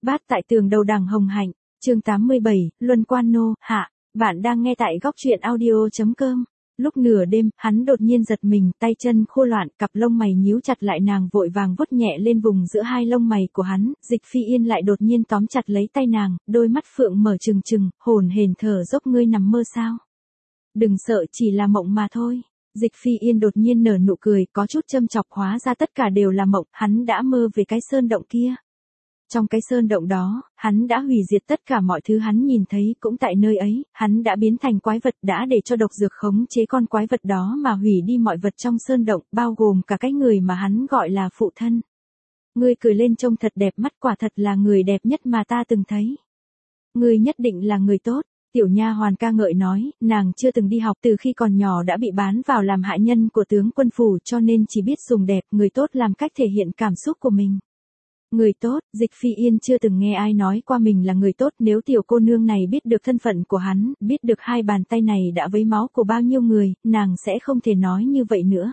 Bát tại tường đầu đằng hồng hạnh, chương 87, Luân Quan Nô, hạ, bạn đang nghe tại góc truyện audio.com. Lúc nửa đêm, hắn đột nhiên giật mình, tay chân khô loạn, cặp lông mày nhíu chặt lại, nàng vội vàng vuốt nhẹ lên vùng giữa hai lông mày của hắn, Dịch Phi Yên lại đột nhiên tóm chặt lấy tay nàng, đôi mắt phượng mở trừng trừng, hồn hển thở dốc, ngươi nằm mơ sao? Đừng sợ, chỉ là mộng mà thôi. Dịch Phi Yên đột nhiên nở nụ cười, có chút châm chọc, hóa ra tất cả đều là mộng, hắn đã mơ về cái sơn động kia. Trong cái sơn động đó, hắn đã hủy diệt tất cả mọi thứ hắn nhìn thấy, cũng tại nơi ấy, hắn đã biến thành quái vật, đã để cho độc dược khống chế con quái vật đó mà hủy đi mọi vật trong sơn động, bao gồm cả cái người mà hắn gọi là phụ thân. Ngươi cười lên trông thật đẹp mắt, quả thật là người đẹp nhất mà ta từng thấy. Ngươi nhất định là người tốt. Tiểu nha hoàn ca ngợi nói, nàng chưa từng đi học, từ khi còn nhỏ đã bị bán vào làm hạ nhân của tướng quân phủ, cho nên chỉ biết dùng đẹp, người tốt làm cách thể hiện cảm xúc của mình. Người tốt, Dịch Phi Yên chưa từng nghe ai nói qua mình là người tốt, nếu tiểu cô nương này biết được thân phận của hắn, biết được hai bàn tay này đã vấy máu của bao nhiêu người, nàng sẽ không thể nói như vậy nữa.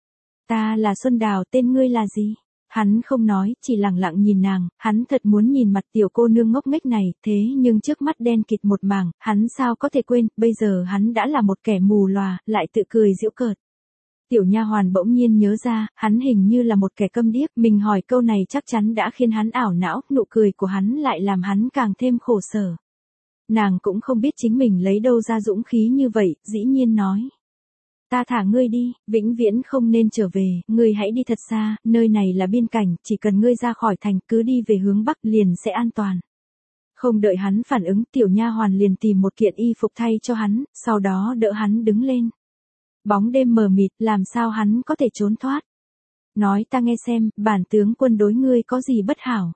Ta là Xuân Đào, tên ngươi là gì? Hắn không nói, chỉ lặng lặng nhìn nàng, hắn thật muốn nhìn mặt tiểu cô nương ngốc nghếch này, thế nhưng trước mắt đen kịt một mảng, hắn sao có thể quên, bây giờ hắn đã là một kẻ mù lòa, lại tự cười giễu cợt. Tiểu nha hoàn bỗng nhiên nhớ ra, hắn hình như là một kẻ câm điếc, mình hỏi câu này chắc chắn đã khiến hắn ảo não, nụ cười của hắn lại làm hắn càng thêm khổ sở. Nàng cũng không biết chính mình lấy đâu ra dũng khí như vậy, dĩ nhiên nói. Ta thả ngươi đi, vĩnh viễn không nên trở về, ngươi hãy đi thật xa, nơi này là biên cảnh, chỉ cần ngươi ra khỏi thành, cứ đi về hướng bắc liền sẽ an toàn. Không đợi hắn phản ứng, tiểu nha hoàn liền tìm một kiện y phục thay cho hắn, sau đó đỡ hắn đứng lên. Bóng đêm mờ mịt, làm sao hắn có thể trốn thoát? Nói ta nghe xem, bản tướng quân đối ngươi có gì bất hảo?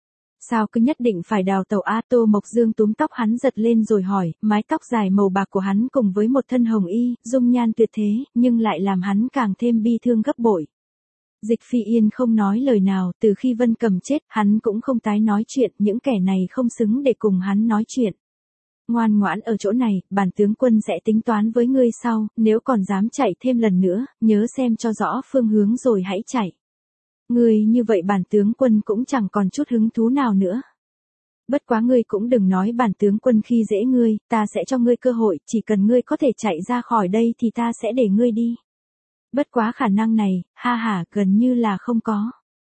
Sao cứ nhất định phải đào tẩu a? Tô Mộc Dương túm tóc hắn giật lên rồi hỏi, mái tóc dài màu bạc của hắn cùng với một thân hồng y, dung nhan tuyệt thế, nhưng lại làm hắn càng thêm bi thương gấp bội. Dịch Phi Yên không nói lời nào, từ khi Vân Cầm chết, hắn cũng không tái nói chuyện, những kẻ này không xứng để cùng hắn nói chuyện. Ngoan ngoãn ở chỗ này, bản tướng quân sẽ tính toán với ngươi sau, nếu còn dám chạy thêm lần nữa, nhớ xem cho rõ phương hướng rồi hãy chạy. Ngươi như vậy bản tướng quân cũng chẳng còn chút hứng thú nào nữa. Bất quá ngươi cũng đừng nói bản tướng quân khi dễ ngươi, ta sẽ cho ngươi cơ hội, chỉ cần ngươi có thể chạy ra khỏi đây thì ta sẽ để ngươi đi. Bất quá khả năng này, ha ha, gần như là không có.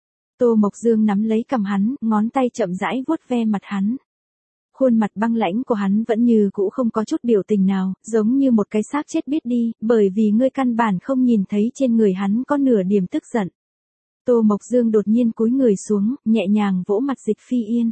Tô Mộc Dương nắm lấy cằm hắn, ngón tay chậm rãi vuốt ve mặt hắn. Khuôn mặt băng lãnh của hắn vẫn như cũ không có chút biểu tình nào, giống như một cái xác chết biết đi, bởi vì ngươi căn bản không nhìn thấy trên người hắn có nửa điểm tức giận. Tô Mộc Dương đột nhiên cúi người xuống, nhẹ nhàng vỗ mặt Dịch Phi Yên.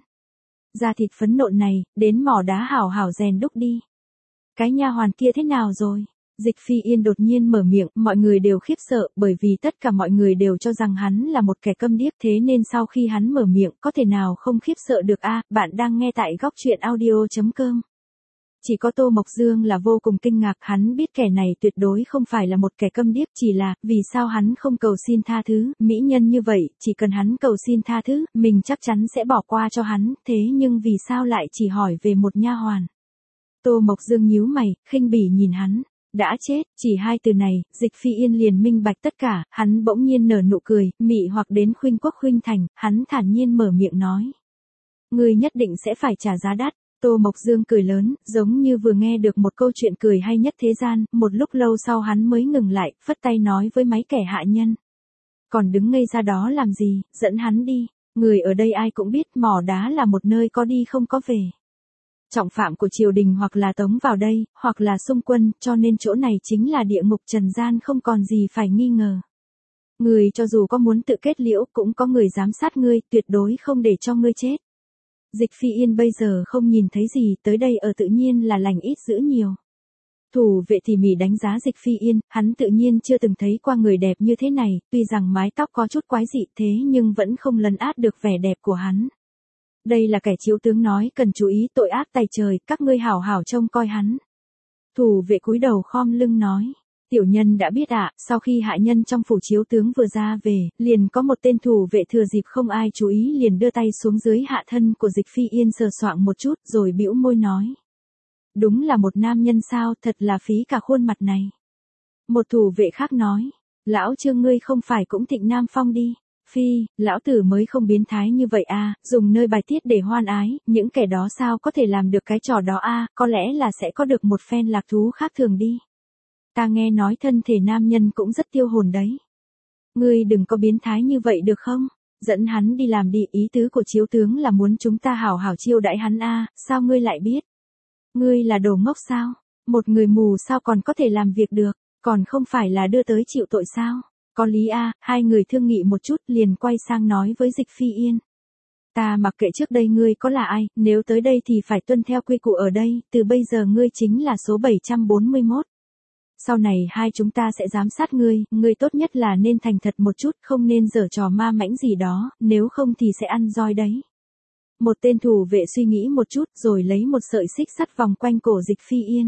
Da thịt phấn nộn này, đến mỏ đá hảo hảo rèn đúc đi. Cái nha hoàn kia thế nào rồi? Dịch Phi Yên đột nhiên mở miệng, mọi người đều khiếp sợ, bởi vì tất cả mọi người đều cho rằng hắn là một kẻ câm điếc, thế nên sau khi hắn mở miệng, có thể nào không khiếp sợ được a? Bạn đang nghe tại góc truyện audio.com. Chỉ có Tô Mộc Dương là vô cùng kinh ngạc, hắn biết kẻ này tuyệt đối không phải là một kẻ câm điếc, chỉ là, vì sao hắn không cầu xin tha thứ, mỹ nhân như vậy, chỉ cần hắn cầu xin tha thứ, mình chắc chắn sẽ bỏ qua cho hắn, thế nhưng vì sao lại chỉ hỏi về một nha hoàn? Tô Mộc Dương nhíu mày, khinh bỉ nhìn hắn. Đã chết, chỉ hai từ này, Dịch Phi Yên liền minh bạch tất cả, hắn bỗng nhiên nở nụ cười, mị hoặc đến khuynh quốc khuynh thành, hắn thản nhiên mở miệng nói. Ngươi nhất định sẽ phải trả giá đắt. Tô Mộc Dương cười lớn, giống như vừa nghe được một câu chuyện cười hay nhất thế gian, một lúc lâu sau hắn mới ngừng lại, phất tay nói với mấy kẻ hạ nhân. Còn đứng ngây ra đó làm gì, dẫn hắn đi, người ở đây ai cũng biết mỏ đá là một nơi có đi không có về. Trọng phạm của triều đình hoặc là tống vào đây, hoặc là xung quân, cho nên chỗ này chính là địa ngục trần gian, không còn gì phải nghi ngờ. Người cho dù có muốn tự kết liễu cũng có người giám sát ngươi, tuyệt đối không để cho ngươi chết. Dịch Phi Yên bây giờ không nhìn thấy gì, tới đây ở tự nhiên là lành ít dữ nhiều. Thủ vệ tỉ mỉ đánh giá Dịch Phi Yên, hắn tự nhiên chưa từng thấy qua người đẹp như thế này, tuy rằng mái tóc có chút quái dị thế nhưng vẫn không lấn át được vẻ đẹp của hắn. Đây là kẻ chiếu tướng nói cần chú ý tội ác tày trời, các ngươi hảo hảo trông coi hắn. Thủ vệ cúi đầu khom lưng nói. Tiểu nhân đã biết ạ, sau khi hạ nhân trong phủ chiếu tướng vừa ra về, liền có một tên thủ vệ thừa dịp không ai chú ý liền đưa tay xuống dưới hạ thân của Dịch Phi Yên sờ soạng một chút rồi bĩu môi nói. Đúng là một nam nhân sao, thật là phí cả khuôn mặt này. Một thủ vệ khác nói, lão Trương ngươi không phải cũng Thịnh Nam Phong đi. Phi, lão tử mới không biến thái như vậy a, dùng nơi bài tiết để hoan ái, những kẻ đó sao có thể làm được cái trò đó a, có lẽ là sẽ có được một phen lạc thú khác thường đi. Ta nghe nói thân thể nam nhân cũng rất tiêu hồn đấy. Ngươi đừng có biến thái như vậy được không? Dẫn hắn đi làm đi, ý tứ của chiếu tướng là muốn chúng ta hảo hảo chiêu đãi hắn a, sao ngươi lại biết? Ngươi là đồ ngốc sao? Một người mù sao còn có thể làm việc được, còn không phải là đưa tới chịu tội sao? Có lý a, hai người thương nghị một chút liền quay sang nói với Dịch Phi Yên. Ta mặc kệ trước đây ngươi có là ai, nếu tới đây thì phải tuân theo quy củ ở đây, từ bây giờ ngươi chính là số 741. Sau này hai chúng ta sẽ giám sát ngươi tốt nhất là nên thành thật một chút, không nên giở trò ma mãnh gì đó, nếu không thì sẽ ăn roi đấy. Một tên thủ vệ suy nghĩ một chút rồi lấy một sợi xích sắt vòng quanh cổ Dịch Phi Yên.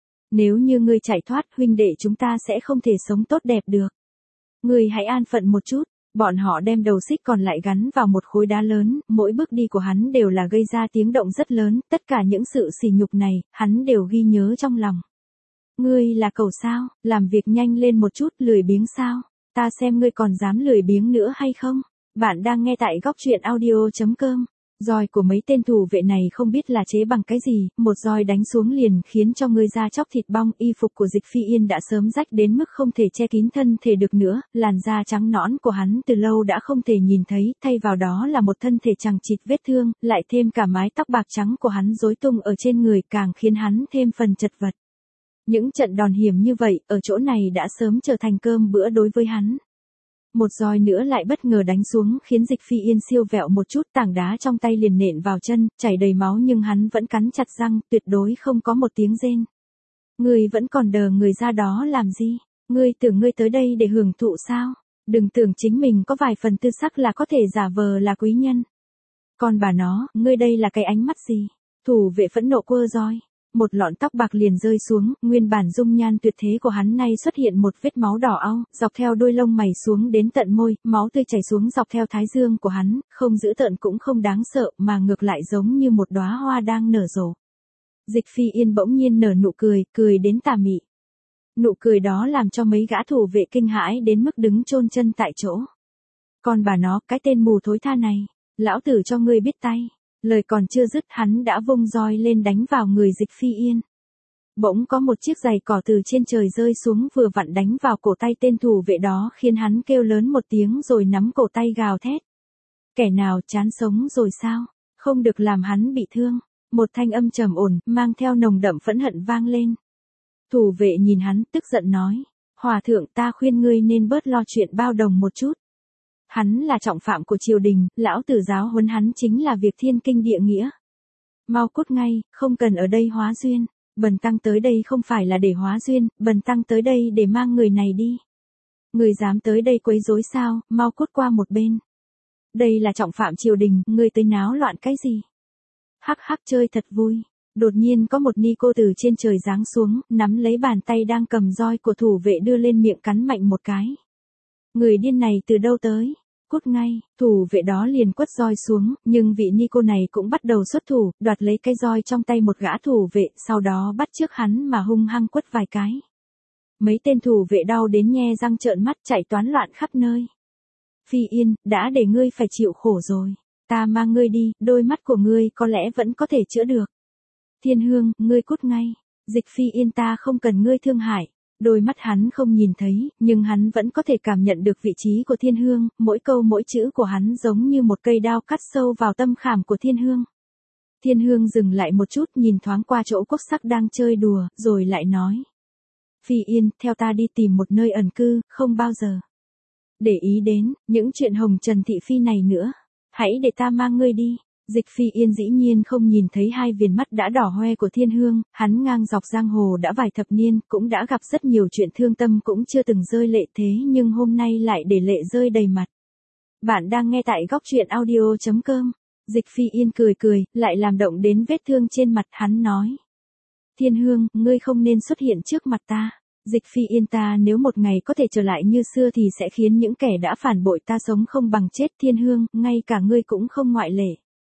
Nếu như ngươi chạy thoát, huynh đệ chúng ta sẽ không thể sống tốt đẹp được. Ngươi hãy an phận một chút. Bọn họ đem đầu xích còn lại gắn vào một khối đá lớn, mỗi bước đi của hắn đều là gây ra tiếng động rất lớn, tất cả những sự sỉ nhục này, hắn đều ghi nhớ trong lòng. Ngươi là cẩu sao, làm việc nhanh lên một chút, lười biếng sao, ta xem ngươi còn dám lười biếng nữa hay không. Bạn đang nghe tại góc truyện audio.com. Roi của mấy tên thủ vệ này không biết là chế bằng cái gì, một roi đánh xuống liền khiến cho người da chóc thịt bong, y phục của Dịch Phi Yên đã sớm rách đến mức không thể che kín thân thể được nữa, làn da trắng nõn của hắn từ lâu đã không thể nhìn thấy, thay vào đó là một thân thể chằng chịt vết thương, lại thêm cả mái tóc bạc trắng của hắn rối tung ở trên người càng khiến hắn thêm phần chật vật. Những trận đòn hiểm như vậy, ở chỗ này đã sớm trở thành cơm bữa đối với hắn. Một roi nữa lại bất ngờ đánh xuống khiến Dịch Phi Yên siêu vẹo một chút, tảng đá trong tay liền nện vào chân, chảy đầy máu nhưng hắn vẫn cắn chặt răng, tuyệt đối không có một tiếng rên. Ngươi vẫn còn đờ người ra đó làm gì? Ngươi tưởng ngươi tới đây để hưởng thụ sao? Đừng tưởng chính mình có vài phần tư sắc là có thể giả vờ là quý nhân. Còn bà nó, ngươi đây là cái ánh mắt gì? Thủ vệ phẫn nộ quơ roi. Một lọn tóc bạc liền rơi xuống, nguyên bản dung nhan tuyệt thế của hắn nay xuất hiện một vết máu đỏ au, dọc theo đôi lông mày xuống đến tận môi, máu tươi chảy xuống dọc theo thái dương của hắn, không dữ tợn cũng không đáng sợ, mà ngược lại giống như một đóa hoa đang nở rộ. Dịch Phi Yên bỗng nhiên nở nụ cười, cười đến tà mị. Nụ cười đó làm cho mấy gã thủ vệ kinh hãi đến mức đứng chôn chân tại chỗ. Còn bà nó, cái tên mù thối tha này, lão tử cho ngươi biết tay. Lời còn chưa dứt hắn đã vung roi lên đánh vào người Dịch Phi Yên. Bỗng có một chiếc giày cỏ từ trên trời rơi xuống vừa vặn đánh vào cổ tay tên thủ vệ đó khiến hắn kêu lớn một tiếng rồi nắm cổ tay gào thét. Kẻ nào chán sống rồi sao? Không được làm hắn bị thương. Một thanh âm trầm ổn, mang theo nồng đậm phẫn hận vang lên. Thủ vệ nhìn hắn tức giận nói. Hòa thượng ta khuyên ngươi nên bớt lo chuyện bao đồng một chút. Hắn là trọng phạm của triều đình, lão tử giáo huấn hắn chính là việc thiên kinh địa nghĩa. Mau cút ngay, không cần ở đây hóa duyên, bần tăng tới đây không phải là để hóa duyên, bần tăng tới đây để mang người này đi. Người dám tới đây quấy rối sao, mau cút qua một bên. Đây là trọng phạm triều đình, người tới náo loạn cái gì? Hắc hắc chơi thật vui. Đột nhiên có một ni cô từ trên trời giáng xuống, nắm lấy bàn tay đang cầm roi của thủ vệ đưa lên miệng cắn mạnh một cái. Người điên này từ đâu tới? Cút ngay, thủ vệ đó liền quất roi xuống, nhưng vị ni cô này cũng bắt đầu xuất thủ, đoạt lấy cái roi trong tay một gã thủ vệ, sau đó bắt chước hắn mà hung hăng quất vài cái. Mấy tên thủ vệ đau đến nhe răng trợn mắt chạy toán loạn khắp nơi. Phi Yên, đã để ngươi phải chịu khổ rồi. Ta mang ngươi đi, đôi mắt của ngươi có lẽ vẫn có thể chữa được. Thiên Hương, ngươi cút ngay. Dịch Phi Yên ta không cần ngươi thương hại. Đôi mắt hắn không nhìn thấy, nhưng hắn vẫn có thể cảm nhận được vị trí của Thiên Hương, mỗi câu mỗi chữ của hắn giống như một cây đao cắt sâu vào tâm khảm của Thiên Hương. Thiên Hương dừng lại một chút nhìn thoáng qua chỗ Quốc Sắc đang chơi đùa, rồi lại nói. Phi Yên, theo ta đi tìm một nơi ẩn cư, không bao giờ để ý đến những chuyện hồng trần thị phi này nữa. Hãy để ta mang ngươi đi. Dịch Phi Yên dĩ nhiên không nhìn thấy hai viền mắt đã đỏ hoe của Thiên Hương, hắn ngang dọc giang hồ đã vài thập niên, cũng đã gặp rất nhiều chuyện thương tâm cũng chưa từng rơi lệ thế nhưng hôm nay lại để lệ rơi đầy mặt. Bạn đang nghe tại góc truyện audio.com. Dịch Phi Yên cười cười, lại làm động đến vết thương trên mặt hắn nói. Thiên Hương, ngươi không nên xuất hiện trước mặt ta. Dịch Phi Yên ta nếu một ngày có thể trở lại như xưa thì sẽ khiến những kẻ đã phản bội ta sống không bằng chết. Thiên Hương, ngay cả ngươi cũng không ngoại lệ.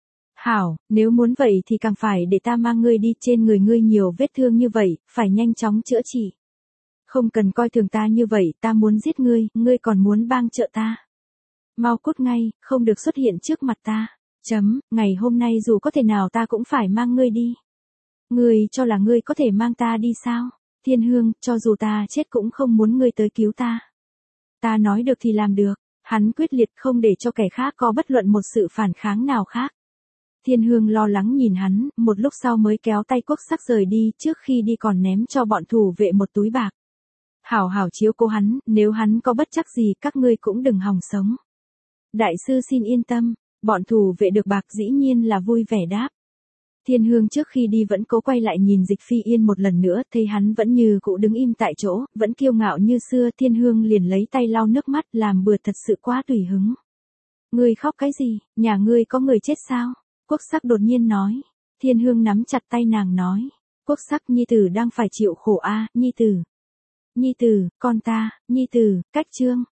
Hảo, nếu muốn vậy thì càng phải để ta mang ngươi đi, trên người ngươi nhiều vết thương như vậy, phải nhanh chóng chữa trị. Không cần coi thường ta như vậy, ta muốn giết ngươi, ngươi còn muốn bang trợ ta. Mau cút ngay, không được xuất hiện trước mặt ta. Ngày hôm nay dù có thể nào ta cũng phải mang ngươi đi. Ngươi cho là ngươi có thể mang ta đi sao? Thiên Hương, cho dù ta chết cũng không muốn ngươi tới cứu ta. Ta nói được thì làm được. Hắn quyết liệt không để cho kẻ khác có bất luận một sự phản kháng nào khác. Thiên Hương lo lắng nhìn hắn, một lúc sau mới kéo tay Quốc Sắc rời đi, trước khi đi còn ném cho bọn thủ vệ một túi bạc. Hảo hảo chiếu cố hắn, nếu hắn có bất trắc gì các ngươi cũng đừng hòng sống. Đại sư xin yên tâm, bọn thủ vệ được bạc dĩ nhiên là vui vẻ đáp. Thiên Hương trước khi đi vẫn cố quay lại nhìn Dịch Phi Yên một lần nữa, thấy hắn vẫn như cũ đứng im tại chỗ, vẫn kiêu ngạo như xưa, Thiên Hương liền lấy tay lau nước mắt, làm bừa thật sự quá tùy hứng. Ngươi khóc cái gì, nhà ngươi có người chết sao? Quốc Sắc đột nhiên nói. Thiên Hương nắm chặt tay nàng nói. Quốc Sắc, nhi tử đang phải chịu khổ a, nhi tử. Nhi tử, con ta, nhi tử, cách Trương.